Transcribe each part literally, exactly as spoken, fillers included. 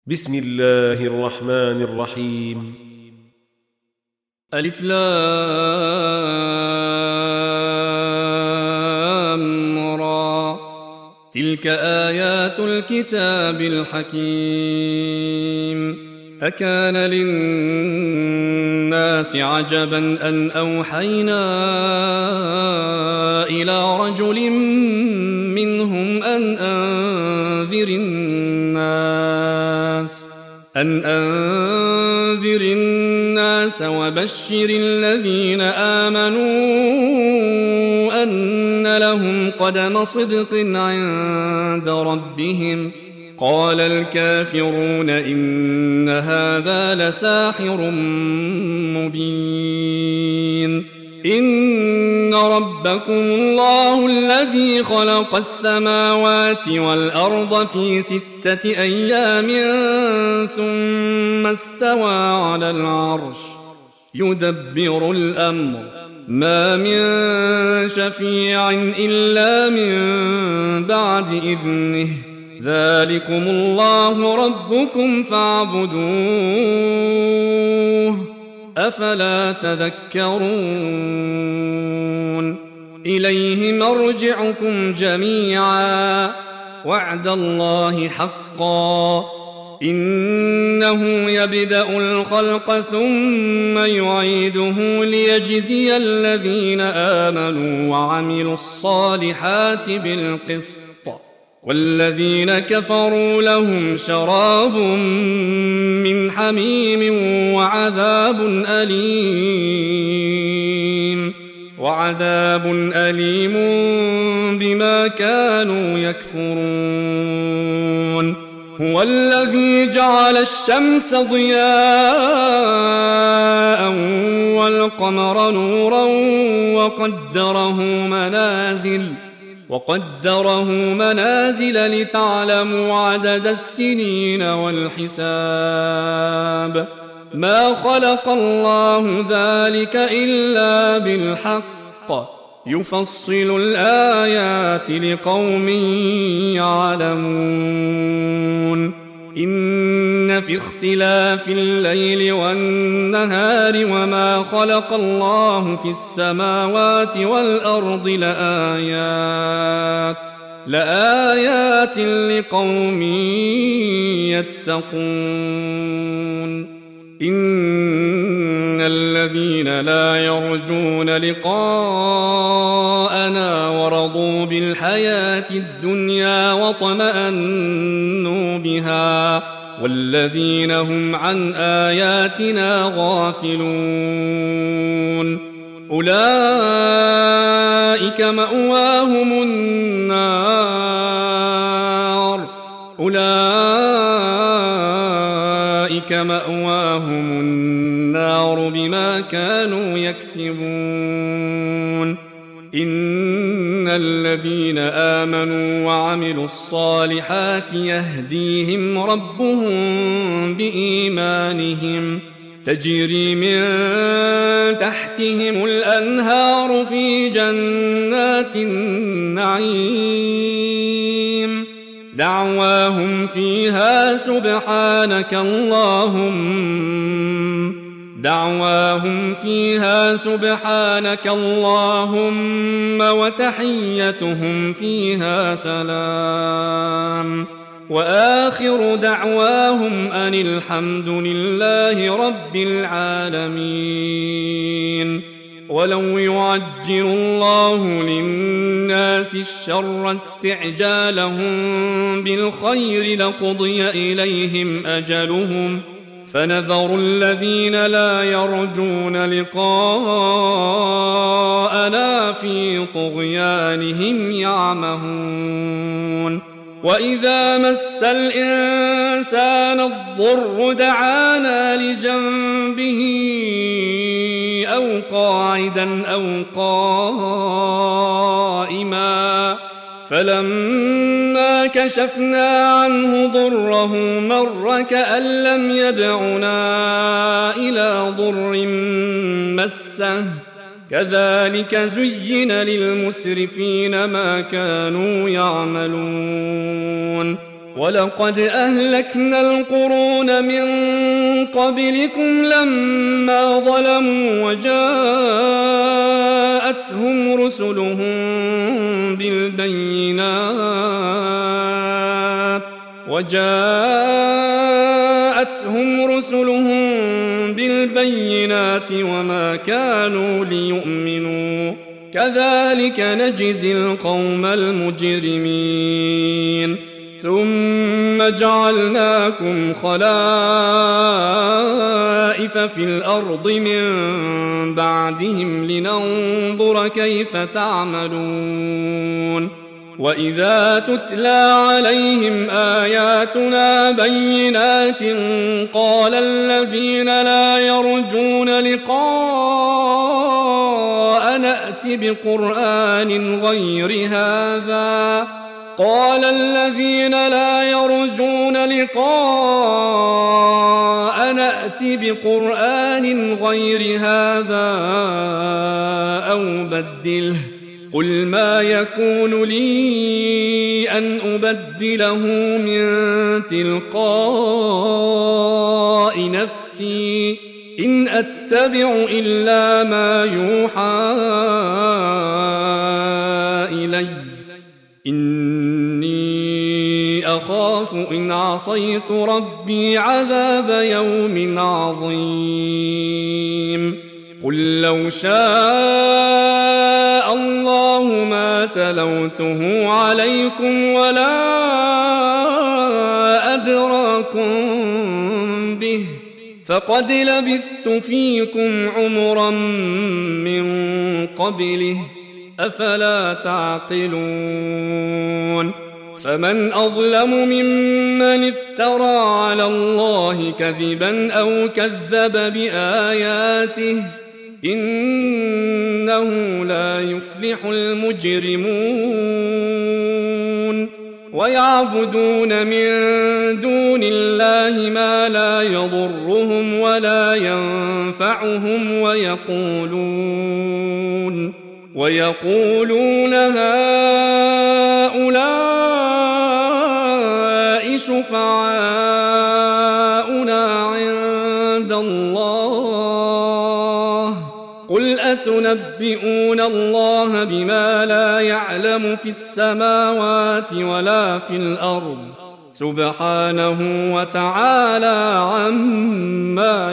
بسم الله الرحمن الرحيم. ألف لام را. تلك آيات الكتاب الحكيم. أكان للناس عجبا أن أوحينا إلى رجل منهم أن أنذر الناس أن أنذر الناس وبشر الذين آمنوا أن لهم قدم صدق عند ربهم. قال الكافرون إن هذا لساحر مبين. إن ربكم الله الذي خلق السماوات والأرض في ستة أيام ثم استوى على العرش يدبر الأمر ما من شفيع إلا من بعد إذنه ذلكم الله ربكم فاعبدوه أفلا تذكرون. إليه مرجعكم جميعا وعد الله حقا إنه يبدأ الخلق ثم يعيده ليجزي الذين آمنوا وعملوا الصالحات بالقسط والذين كفروا لهم شراب من حميم وعذاب أليم وعذاب أليم بما كانوا يكفرون. هو الذي جعل الشمس ضياء والقمر نورا وقدره منازل وقدره منازل لتعلموا عدد السنين والحساب. ما خلق الله ذلك إلا بالحق يفصل الآيات لقوم يعلمون. إن في اختلاف الليل والنهار وما خلق الله في السماوات والأرض لآيات لآيات لقوم يتقون. إن الذين لا يرجون لقاءنا ورضوا بالحياة الدنيا واطمأنوا بها والذين هم عن آياتنا غافلون أولئك مأواهم النار أولئك مأواهم النار بما كانوا يكسبون. إن الذين آمنوا وعملوا الصالحات يهديهم ربهم بإيمانهم تجري من تحتهم الأنهار في جنات النعيم دعواهم فيها سبحانك اللهم دعواهم فيها سبحانك اللهم وتحيتهم فيها سلام وآخر دعواهم أن الحمد لله رب العالمين. ولو يعجل الله للناس الشر استعجالهم بالخير لقضي إليهم أجلهم فنذر الذين لا يرجون لقاءنا في طغيانهم يعمهون. وإذا مس الإنسان الضر دعانا لجنبه أو قاعدا أو قائما فلما كشفنا عنه ضره مر كأن لم يدعنا إلى ضر مسه كذلك زين للمسرفين ما كانوا يعملون ولقد أهلكنا القرون من قبلكم لما ظلموا وجاءتهم رسلهم بالبينات وجاءتهم رسلهم بالبينات وما كانوا ليؤمنوا كذلك نجزي القوم المجرمين ثم جعلناكم خلائف في الأرض من بعدهم لننظر كيف تعملون وإذا تتلى عليهم آياتنا بينات قال الذين لا يرجون لقاء نأت بقرآن غير هذا قال الذين لا يرجون لقاء نأت بقرآن غير هذا أو بدله قل ما يكون لي أن أبدله من تلقاء نفسي إن أتبع إلا ما يوحى إلي إني أخاف إن عصيت ربي عذاب يوم عظيم قل لو شاء الله ما تلوته عليكم ولا أدراكم به فقد لبثت فيكم عمرا من قبله أفلا تعقلون فمن أظلم ممن افترى على الله كذبا أو كذب بآياته إنه لا يفلح المجرمون ويعبدون من دون الله ما لا يضرهم ولا ينفعهم ويقولون ويقولون هؤلاء شفعاؤنا عند الله قل أتنبئون الله بما لا يعلم في السماوات ولا في الأرض سبحانه وتعالى عما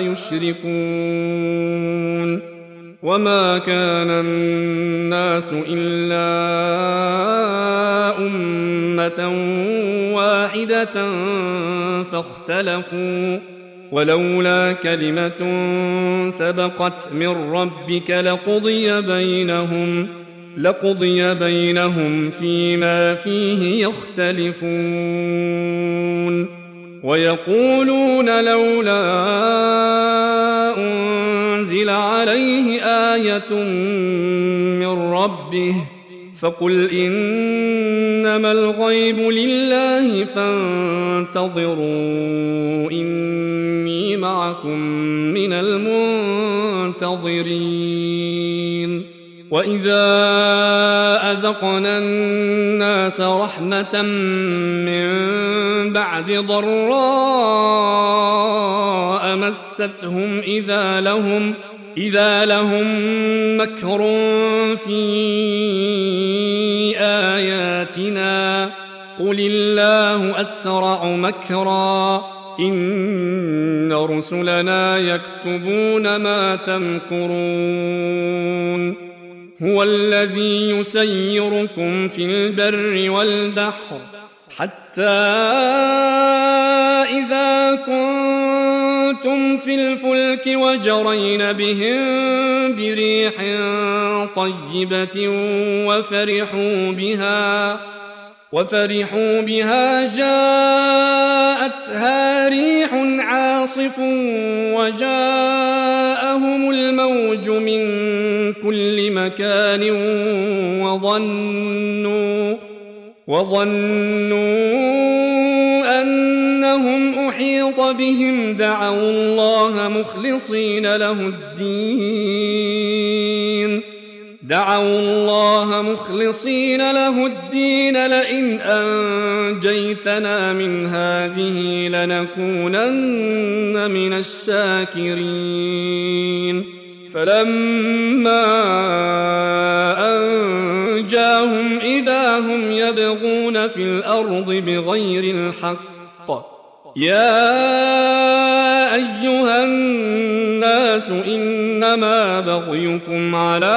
يشركون وما كان الناس إلا أمة واحدة فاختلفوا ولولا كلمة سبقت من ربك لقضي بينهم لقضي بينهم فيما فيه يختلفون ويقولون لولا أنزل عليه آية من ربه فقل إنما الغيب لله فانتظروا إني معكم من المنتظرين وإذا أذقنا الناس رحمة من بعد ضراء مستهم إذا لهم إذا لهم مكر في آياتنا قل الله أسرع مكرا إن رسلنا يكتبون ما تمكرون هو الذي يسيركم في البر والبحر حتى إذا كنتم في الفلك وجرين بهم بريح طيبة وفرحوا بها وفرحوا بها جاءتها ريح عاصف وجاءهم الموج من كل مكان وظنوا وظنوا أنهم أحيط بهم دعوا الله مخلصين له الدين دعوا الله مخلصين له الدين لئن أنجيتنا من هذه لنكونن من الشاكرين فلما أنجاهم إذا هم يبغون في الأرض بغير الحق يا أيها الناس إنما بغيكم على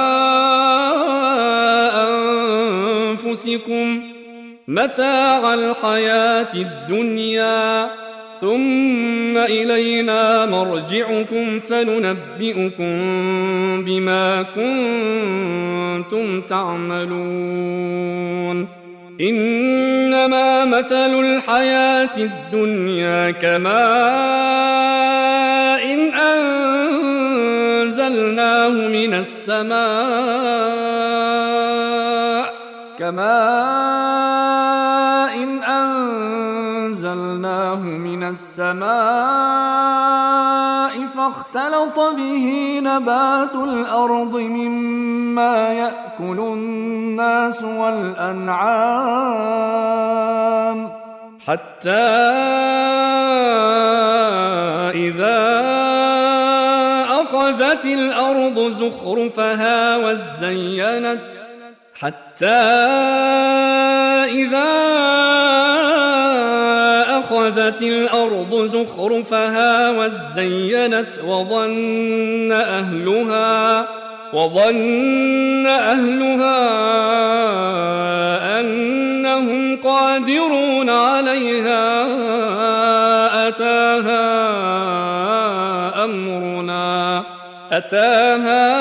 أنفسكم متاع الحياة الدنيا ثم إلينا مرجعكم فننبئكم بما كنتم تعملون إنما مثل الحياة الدنيا كماء إن أنزلناه من السماء كماء إن أنزلناه من السماء فاختلط به نبات الأرض مما يأكل الناس والأنعام حتى إذا أخذت الأرض زخرفها وزينت حتى إذا أخذت الأرض زخرفها وزينت وظن أهلها وظن أهلها أنهم قادرون عليها أتاها أمرنا أتاها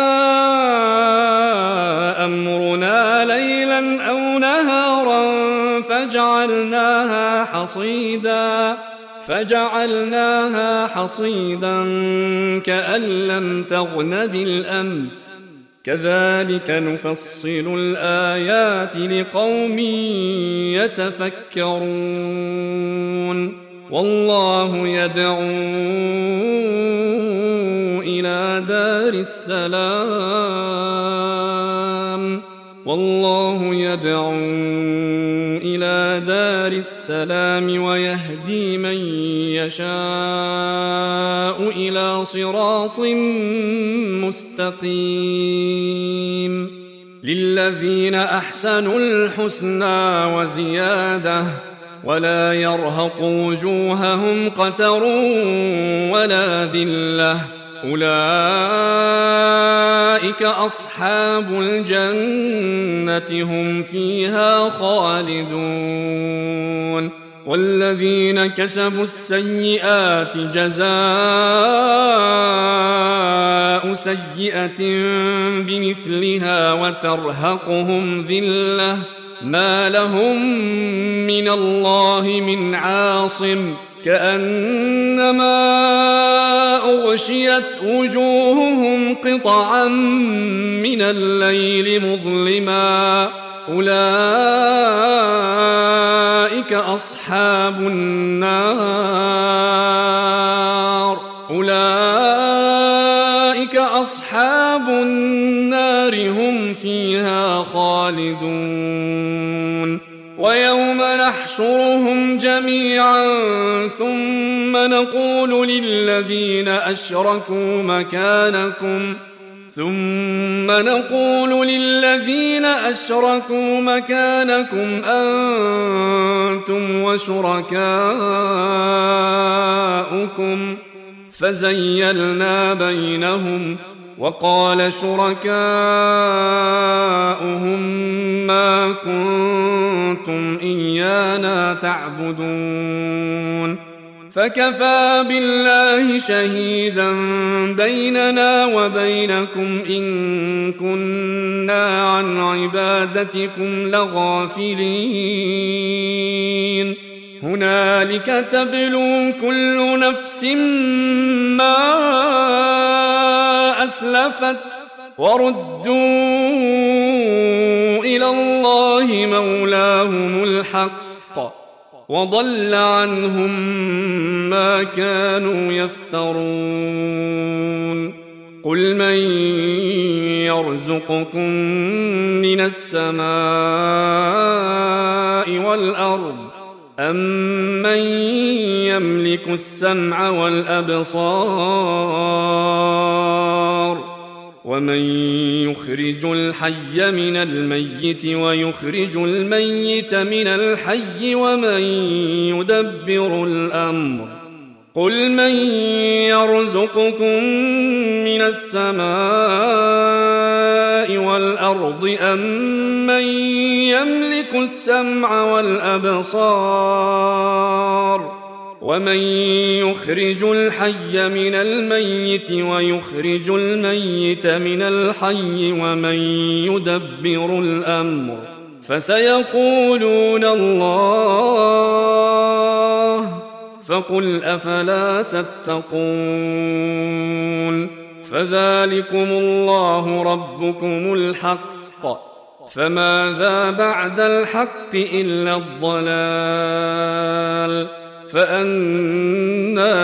أمرنا ليلا أو نهارا فجعلناها حصيدا فجعلناها حصيدا كأن لم تغن بالأمس كذلك نفصل الآيات لقوم يتفكرون والله يدعو إلى دار السلام والله يدعو إلى دار السلام ويهدي من يشاء إلى صراط مستقيم للذين أحسنوا الحسنى وزيادة ولا يرهق وجوههم قتر ولا ذلة أولئك أصحاب الجنة هم فيها خالدون والذين كسبوا السيئات جزاء سيئة بمثلها وترهقهم ذلة ما لهم من الله من عاصم كأنما أغشيت وجوههم قطعا من الليل مظلما أولئك أصحاب النار أولئك أصحاب النار هم فيها خالدون ويوم نحشرهم جميعا ثم نقول للذين أشركوا مكانكم ثم نقول للذين أشركوا مكانكم أنتم وشركاؤكم فزيلنا بينهم وقال شركاؤهم ما كنتم إيانا تعبدون فكفى بالله شهيدا بيننا وبينكم إن كنا عن عبادتكم لغافلين هنالك تبلو كل نفس ما أسلفت وردوا إلى الله مولاهم الحق وضل عنهم ما كانوا يفترون قل من يرزقكم من السماء والأرض أمن يملك السمع والأبصار ومن يخرج الحي من الميت ويخرج الميت من الحي ومن يدبر الأمر قل من يرزقكم من السماء والأرض أمن يملك السمع والأبصار ومن يخرج الحي من الميت ويخرج الميت من الحي ومن يدبر الأمر فسيقولون الله فقل أفلا تتقون فذلكم الله ربكم الحق فماذا بعد الحق إلا الضلال فأنى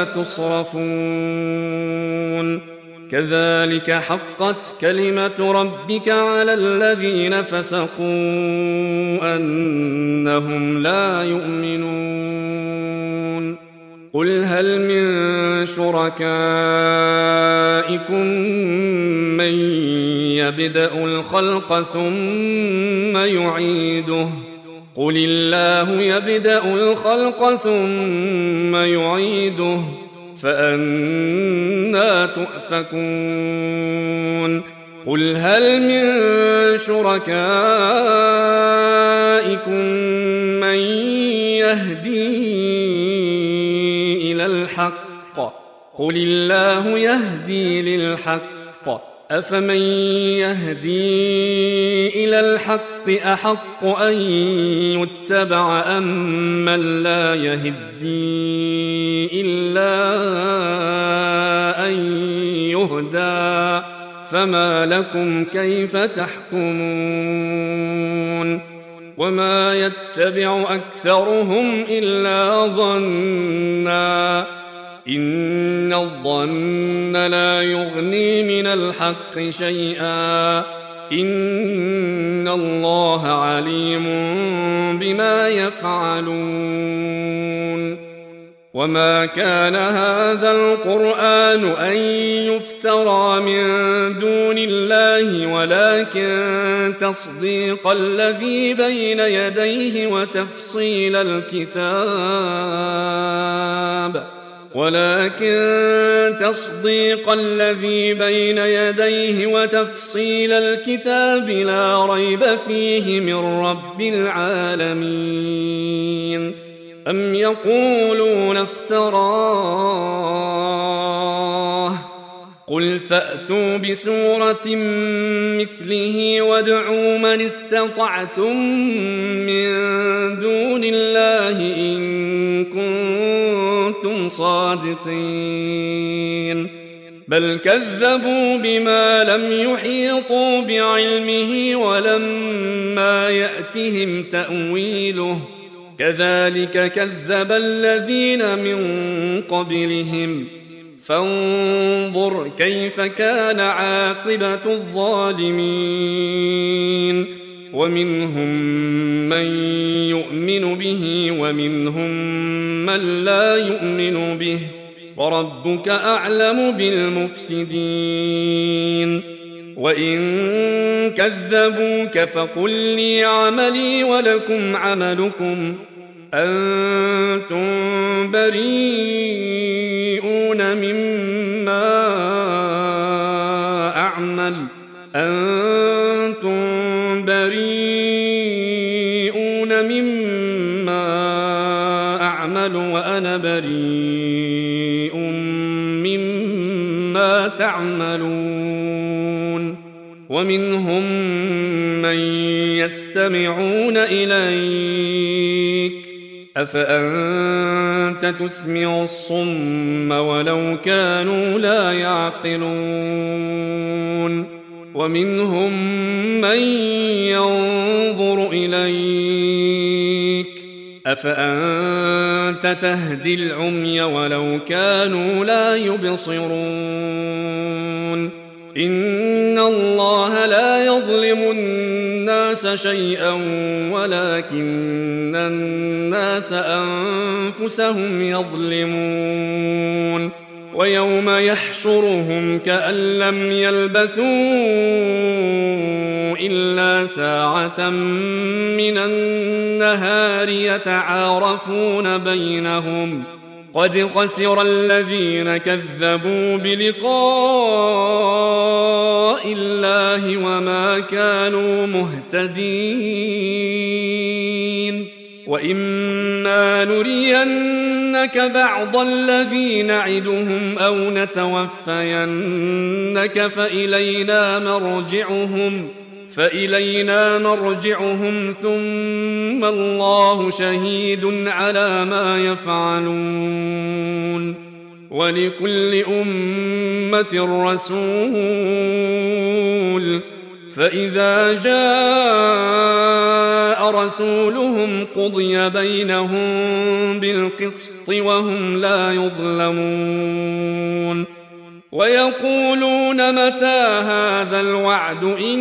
تصرفون كذلك حقت كلمة ربك على الذين فسقوا أنهم لا يؤمنون قل هل من شركائكم من يبدأ الخلق ثم يعيده قل الله يبدأ الخلق ثم يعيده فأنى تؤفكون قل هل من شركائكم من يهدي إلى الحق قل الله يهدي للحق أفمن يهدي إلى الحق أحق أن يتبع أم من لا يهدي إلا أن يهدى فما لكم كيف تحكمون وما يتبع أكثرهم إلا ظنّا إن الظن لا يغني من الحق شيئا إن الله عليم بما يفعلون وما كان هذا القرآن أن يفترى من دون الله ولكن تصديق الذي بين يديه وتفصيل الكتاب ولكن تصديق الذي بين يديه وتفصيل الكتاب لا ريب فيه من رب العالمين أم يقولون افتراه قل فأتوا بسورة مثله وادعوا من استطعتم من دون الله إن كنتم صادقين بل كذبوا بما لم يحيطوا بعلمه ولما يأتهم تأويله كذلك كذب الذين من قبلهم فانظر كيف كان عاقبة الظالمين ومنهم من يؤمن به ومنهم من لا يؤمن به وربك أعلم بالمفسدين وإن كذبوك فقل لي عملي ولكم عملكم أنتم بريئون مما أعمل أنتم بريئون مما أعمل وأنا بريء مما تعملون ومنهم من يستمعون إليك أفأنت تسمع الصم ولو كانوا لا يعقلون ومنهم من ينظر إليك أفأنت تهدي العمي ولو كانوا لا يبصرون إن الله لا يظلم الناس شيئا ولكن الناس أنفسهم يظلمون ويوم يحشرهم كأن لم يلبثوا إلا ساعة من النهار يتعارفون بينهم قد خسر الذين كذبوا بلقاء الله وما كانوا مهتدين وإما نرينك بعض الذي نعدهم أو نتوفينك فإلينا مرجعهم فإلينا مرجعهم ثم الله شهيد على ما يفعلون ولكل أمة رسول فإذا جاء رسولهم قضي بينهم بالقسط وهم لا يظلمون ويقولون متى هذا الوعد إن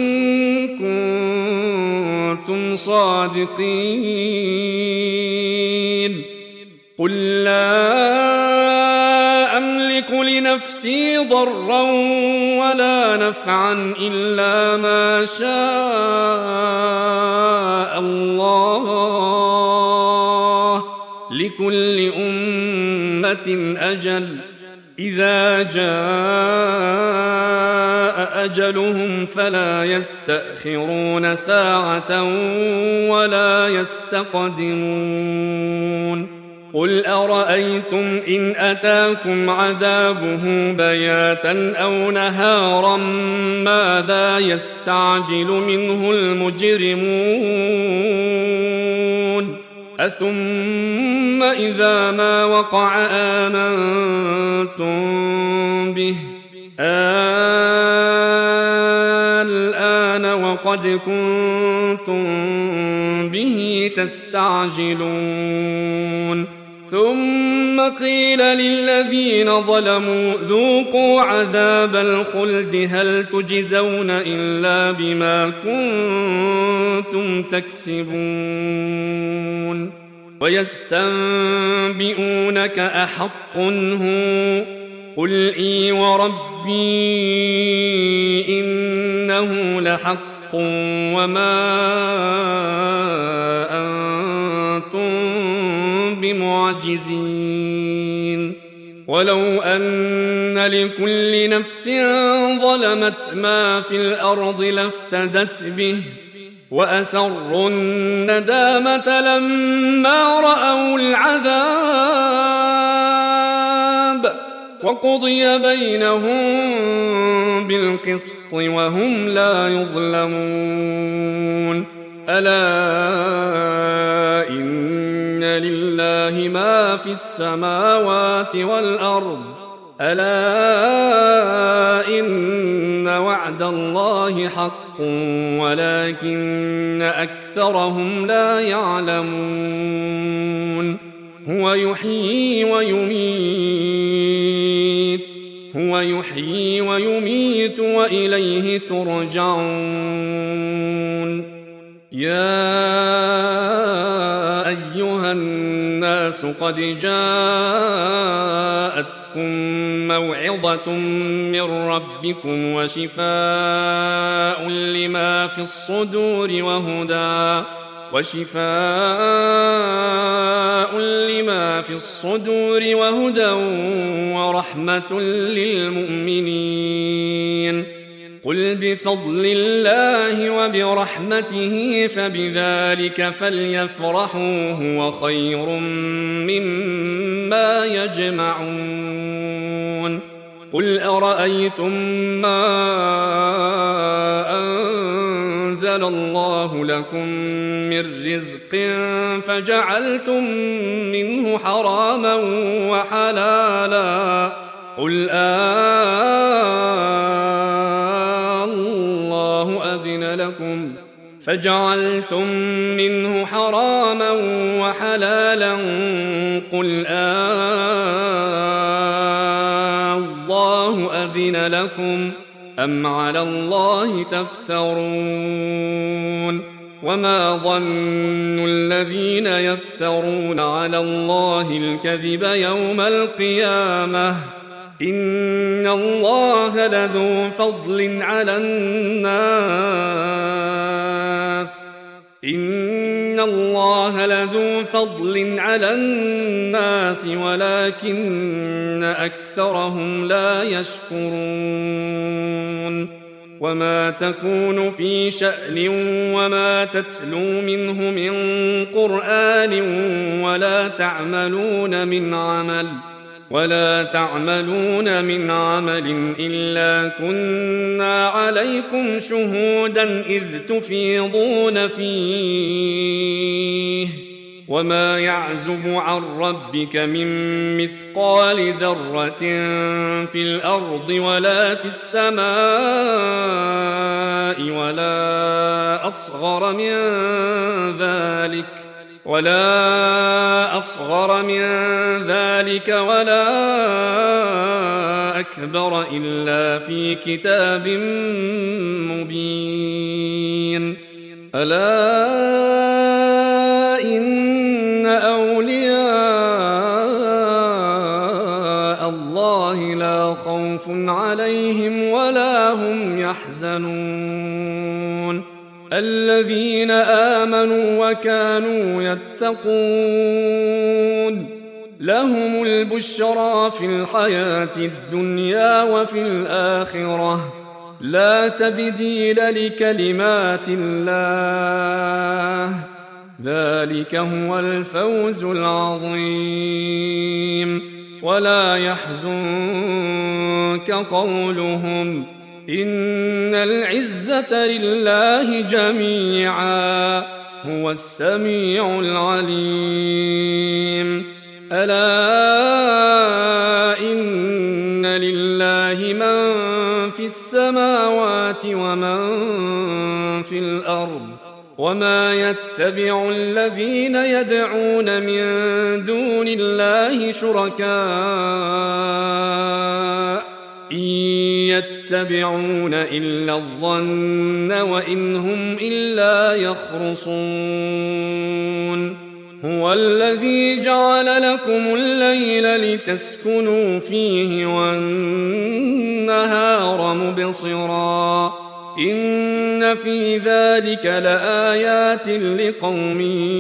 كنتم صادقين قل لا أملك لنفسي ضرا ولا نفعا إلا ما شاء الله لكل أمة أجل إذا جاء أجلهم فلا يستأخرون ساعة ولا يستقدمون قل أرأيتم إن أتاكم عذابه بياتا أو نهارا ماذا يستعجل منه المجرمون أثم إذا ما وقع آمنتم به الآن وقد كنتم به تستعجلون ثم قيل للذين ظلموا ذوقوا عذاب الخلد هل تجزون إلا بما كنتم تكسبون ويستنبئونك أحق هو قل إي وربي إنه لحق وما أنتم بمعجزين ولو أن لكل نفس ظلمت ما في الأرض لافتدت به وأسروا الندامة لما رأوا العذاب وقضي بينهم بالقسط وهم لا يظلمون ألا إن لله ما في السماوات والأرض ألا إن وعد الله حق ولكن أكثرهم لا يعلمون هو يحيي ويميت هو يحيي ويميت وإليه ترجعون يا أيها الناس قد جاءتكم موعظة من ربكم وشفاء لما في الصدور وهدى وشفاء لما في الصدور وهدى ورحمة للمؤمنين قل بفضل الله وبرحمته فبذلك فليفرحوا هو خير مما يجمعون قل أرأيتم ما أنزل الله لكم من رزق فجعلتم منه حراما وحلالا قل آه الله أذن لكم فجعلتم منه حراما وحلالا قل آه الله أذن لكم أم على الله تفترون وما ظن الذين يفترون على الله الكذب يوم القيامة إن الله لذو فضل على الناس إن الله لذو فضل على الناس ولكن أكثرهم لا يشكرون وما تكون في شأن وما تتلو منه من قرآن ولا تعملون من عمل ولا تعملون من عمل إلا كنا عليكم شهودا إذ تفيضون فيه وما يعزب عن ربك من مثقال ذرة في الأرض ولا في السماء ولا أصغر من ذلك ولا أصغر من ذلك ولا أكبر إلا في كتاب مبين ألا إن أولياء الله لا خوف عليهم ولا هم يحزنون الذين آمنوا وكانوا يتقون لهم البشرى في الحياة الدنيا وفي الآخرة لا تبديل لكلمات الله ذلك هو الفوز العظيم ولا يحزنك قولهم إن العزة لله جميعا هو السميع العليم ألا إن لله من في السماوات ومن في الأرض وما يتبع الذين يدعون من دون الله شركاء إن يتبعون إلا الظن وإن هم إلا يخرصون هو الذي جعل لكم الليل لتسكنوا فيه والنهار مبصرا إن في ذلك لآيات لقوم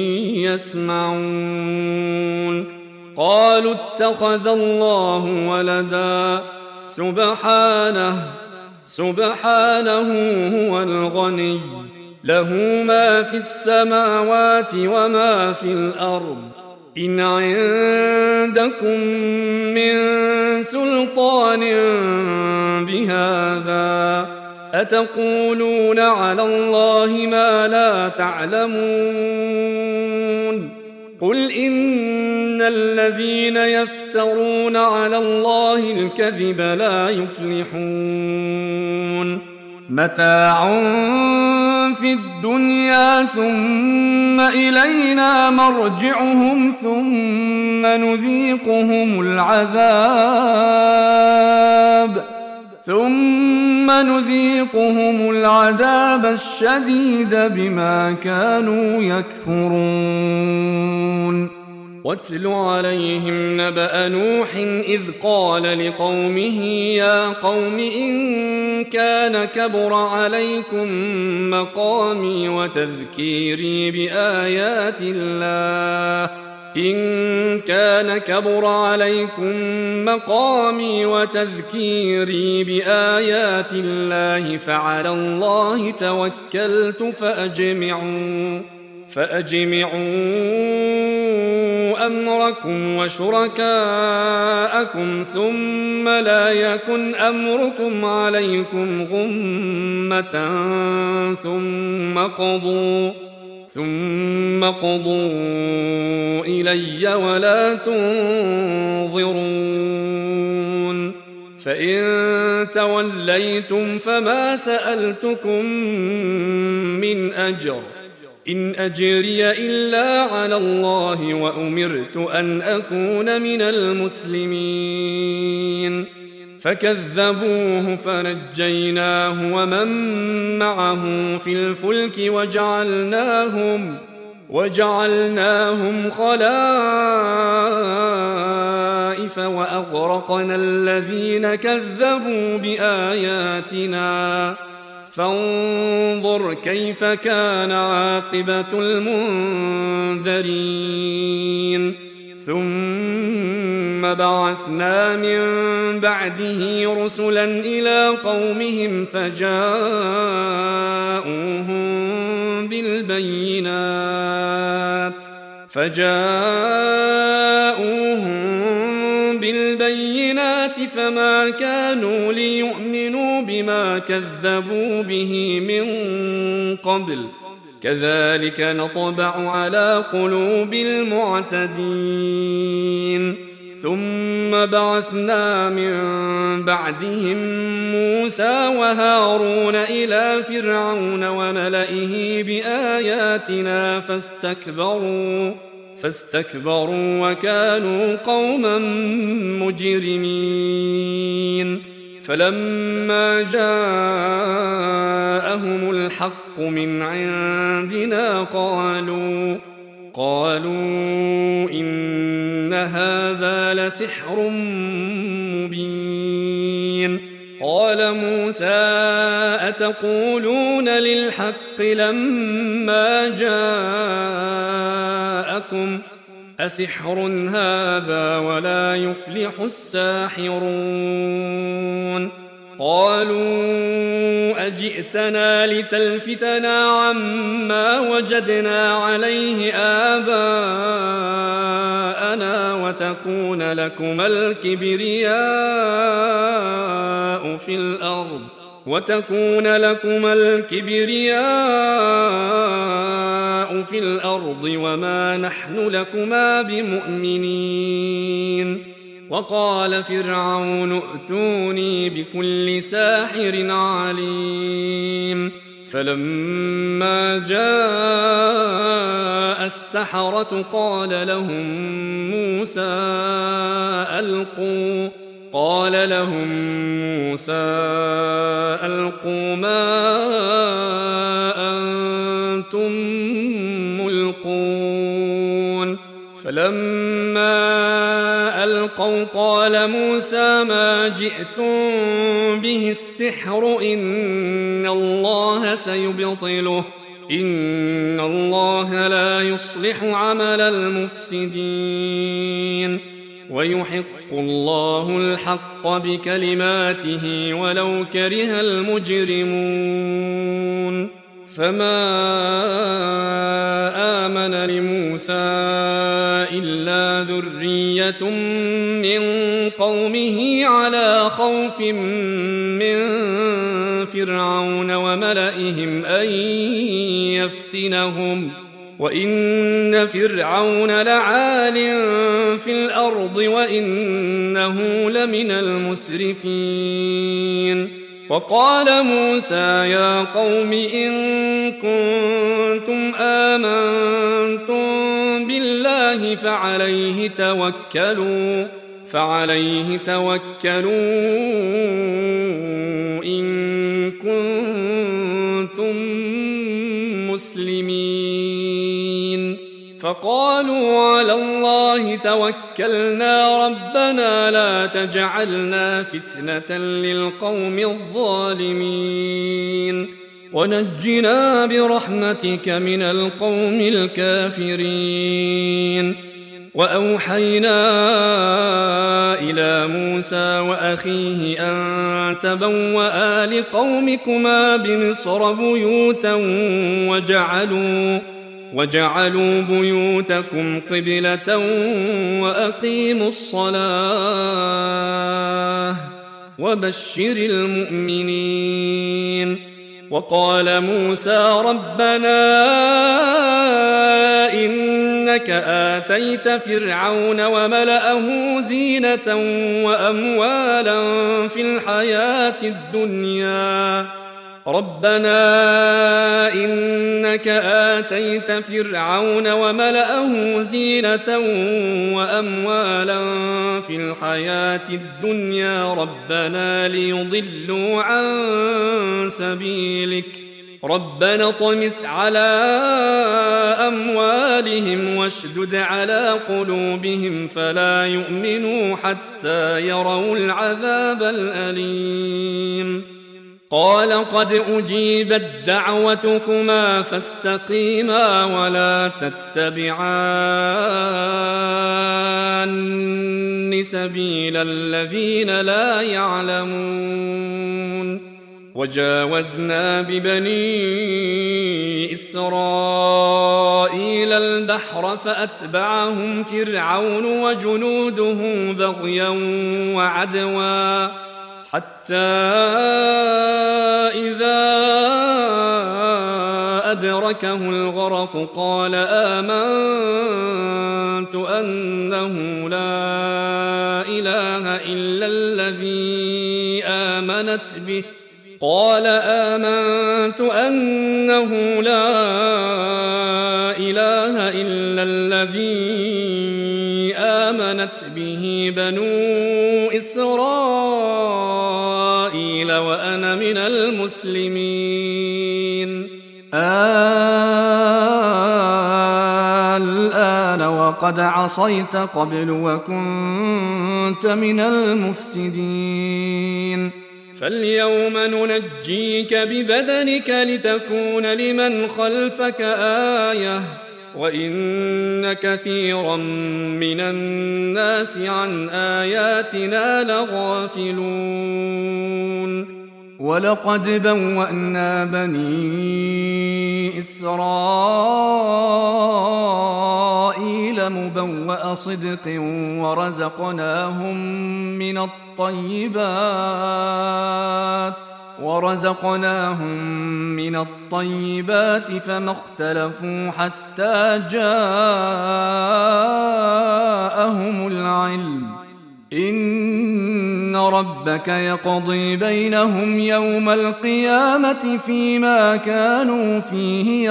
يسمعون قالوا اتخذ الله ولدا سبحانه سبحانه هو الغني له ما في السماوات وما في الأرض إن عندكم من سلطان بهذا أتقولون على الله ما لا تعلمون قل إن الذين يفترون على الله الكذب لا يفلحون متاع في الدنيا ثم إلينا مرجعهم ثم نذيقهم العذاب ثم نذيقهم العذاب الشديد بما كانوا يكفرون واتل عليهم نبأ نوح إذ قال لقومه يا قوم إن كان كبر عليكم مقامي وتذكيري بآيات الله إن كان كبر عليكم مقامي وتذكيري بآيات الله فعلى الله توكلت فأجمعوا فأجمعوا أمركم وشركاءكم ثم لا يكن أمركم عليكم غمة ثم قضوا ثم قضوا إلي ولا تنظرون فإن توليتم فما سألتكم من أجر إن أجري إلا على الله وأمرت أن أكون من المسلمين فكذبوه فنجيناه ومن معه في الفلك وجعلناهم وجعلناهم خلائف وأغرقنا الذين كذبوا بآياتنا فانظر كيف كان عاقبة المنذرين ثم بعثنا من بعده رسلا إلى قومهم فجاءوهم بالبينات فجاءوهم بالبينات فما كانوا ليؤمنوا بما كذبوا به من قبل كذلك نطبع على قلوب المعتدين ثم بعثنا من بعدهم موسى وهارون إلى فرعون وملئه بآياتنا فاستكبروا فاستكبروا وكانوا قوما مجرمين فلما جاءهم الحق من عندنا قالوا قالوا إن هذا لسحر مبين قال موسى أتقولون للحق لما جاءكم أسحر هذا ولا يفلح الساحرون قالوا أجئتنا لتلفتنا عما وجدنا عليه آباءنا وتكون لكما الكبرياء في الأرض وتكون لكما الكبرياء في الأرض وما نحن لكما بمؤمنين وقال فرعون ائتوني بكل ساحر عليم فلما جاء السحرة قال لهم موسى ألقوا قال لهم موسى ألقوا ما أنتم ملقون فلما ألقوا قال موسى ما جئتم به السحر إن الله سيبطله إن الله لا يصلح عمل المفسدين ويحق الله الحق بكلماته ولو كره المجرمون فما آمن لموسى إلا ذرية من قومه على خوف من فرعون وملئهم أن يفتنهم وإن فرعون لعال في الأرض وإنه لمن المسرفين وقال موسى يا قوم إن كنتم آمنتم بالله فعليه توكلوا فعليه توكلوا إن كنتم مسلمين فقالوا على الله توكلنا ربنا لا تجعلنا فتنة للقوم الظالمين ونجنا برحمتك من القوم الكافرين وأوحينا إلى موسى وأخيه أن تبوأ لقومكما بمصر بيوتا وجعلوا وجعلوا بيوتكم قبلة وأقيموا الصلاة وبشر المؤمنين وقال موسى ربنا إنك آتيت فرعون وملأه زينة وأموالا في الحياة الدنيا ربنا إنك آتيت فرعون وملأه زينة وأموالا في الحياة الدنيا ربنا ليضلوا عن سبيلك ربنا اطمس على أموالهم واشدد على قلوبهم فلا يؤمنوا حتى يروا العذاب الأليم قال قد أجيبت دعوتكما فاستقيما ولا تتبعان سبيل الذين لا يعلمون وجاوزنا ببني إسرائيل البحر فأتبعهم فرعون وجنوده بغيا وعدوا حتى إذا أدركه الغرق قال آمنت أنه لا إله إلا الذي آمنت به قال آمنت أنه لا إله إلا الذي آمنت به بنو إسرائيل وأنا من المسلمين الآن وقد عصيت قبل وكنت من المفسدين فاليوم ننجيك ببدنك لتكون لمن خلفك آية وإن كثيرا من الناس عن آياتنا لغافلون ولقد بوأنا بني إسرائيل مبوأ صدق ورزقناهم من الطيبات ورزقناهم من الطيبات فما اختلفوا حتى جاءهم العلم إن ربك يقضي بينهم يوم القيامة فيما كانوا فيه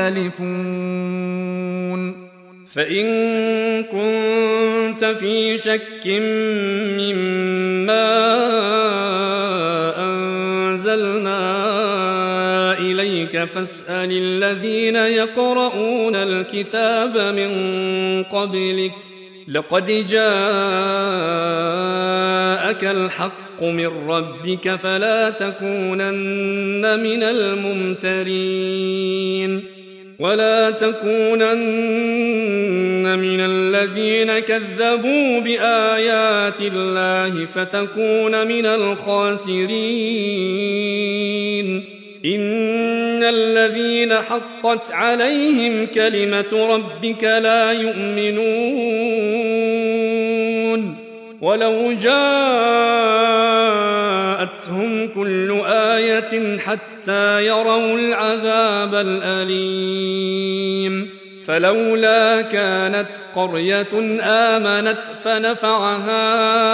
يختلفون فإن كنت في شك مما أنزلنا إليك فاسأل الذين يقرؤون الكتاب من قبلك لقد جاءك الحق من ربك فلا تكونن من الممترين ولا تكونن من الذين كذبوا بآيات الله فتكون من الخاسرين إن الذين حقت عليهم كلمة ربك لا يؤمنون ولو جاءتهم كل آية حتى يروا العذاب الأليم فلولا كانت قرية آمنت فنفعها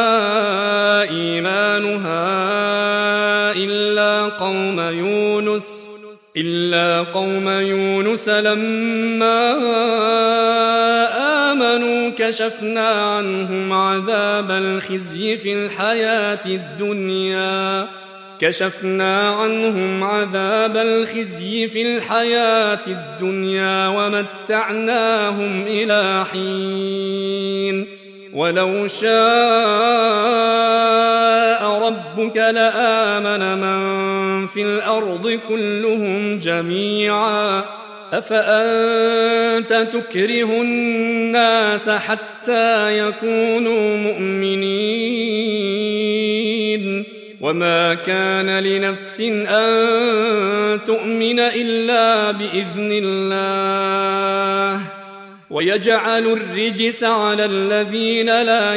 إيمانها إلا قوم يونس إلا قوم يونس لما آمنوا كشفنا عنهم عذاب الخزي في الحياة الدنيا كشفنا عنهم عذاب الخزي في الحياة الدنيا ومتعناهم إلى حين ولو شاء ربك لآمن من في الأرض كلهم جميعا أفأنت تكره الناس حتى يكونوا مؤمنين وما كان لنفس أن تؤمن إلا بإذن الله ويجعل الرجس على الذين لا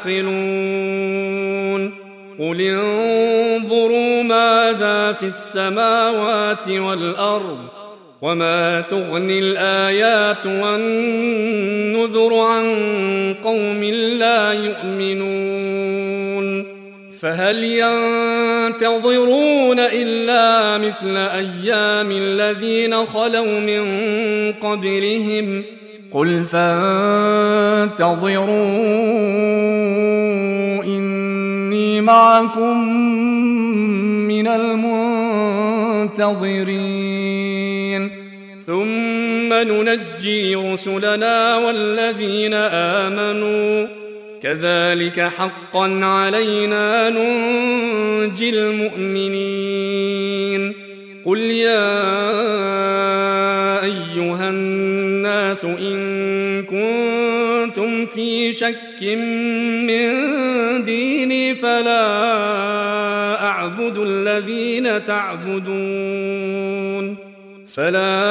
يعقلون قل انظروا ماذا في السماوات والأرض وما تغني الآيات والنذر عن قوم لا يؤمنون فهل ينتظرون إلا مثل أيام الذين خلوا من قبلهم قل فانتظروا إني معكم من المنتظرين ثم ننجي رسلنا والذين آمنوا كذلك حقا علينا ننجي المؤمنين قل يا أيها الناس إن كنتم في شك من ديني فلا أعبد الذين تعبدون فلا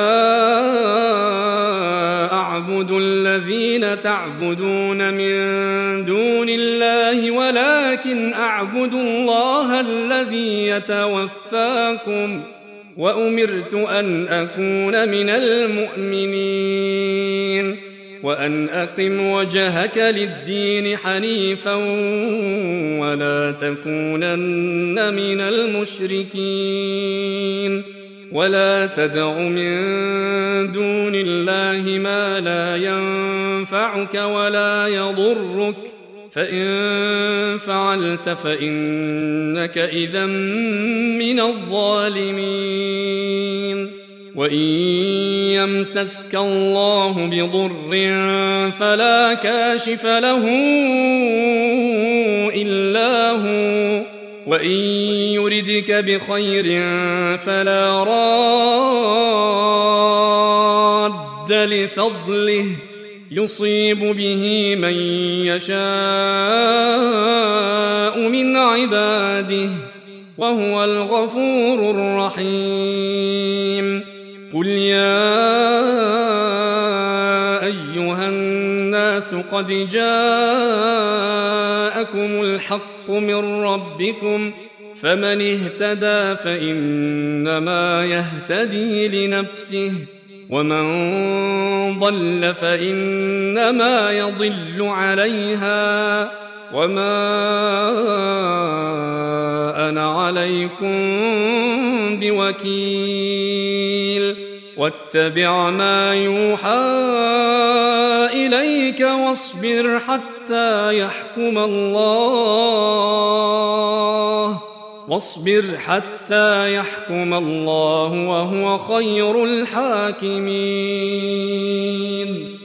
أعبد الذين تعبدون من دون الله ولكن أعبد الله الذي يتوفاكم وأمرت أن أكون من المؤمنين وأن أقم وجهك للدين حنيفا ولا تكونن من المشركين ولا تدع من دون الله ما لا ينفعك ولا يضرك فإن فعلت فإنك إذا من الظالمين وإن يمسسك الله بضر فلا كاشف له إلا هو وإن يردك بخير فلا راد لفضله يصيب به من يشاء من عباده وهو الغفور الرحيم قل يا أيها الناس قد جاءكم الحق من ربكم فمن اهتدى فإنما يهتدي لنفسه ومن ضل فإنما يضل عليها وما أنا عليكم بوكيل واتبع ما يوحى إليك واصبر حتى يحكم الله واصبر حتى يحكم الله وهو خير الحاكمين.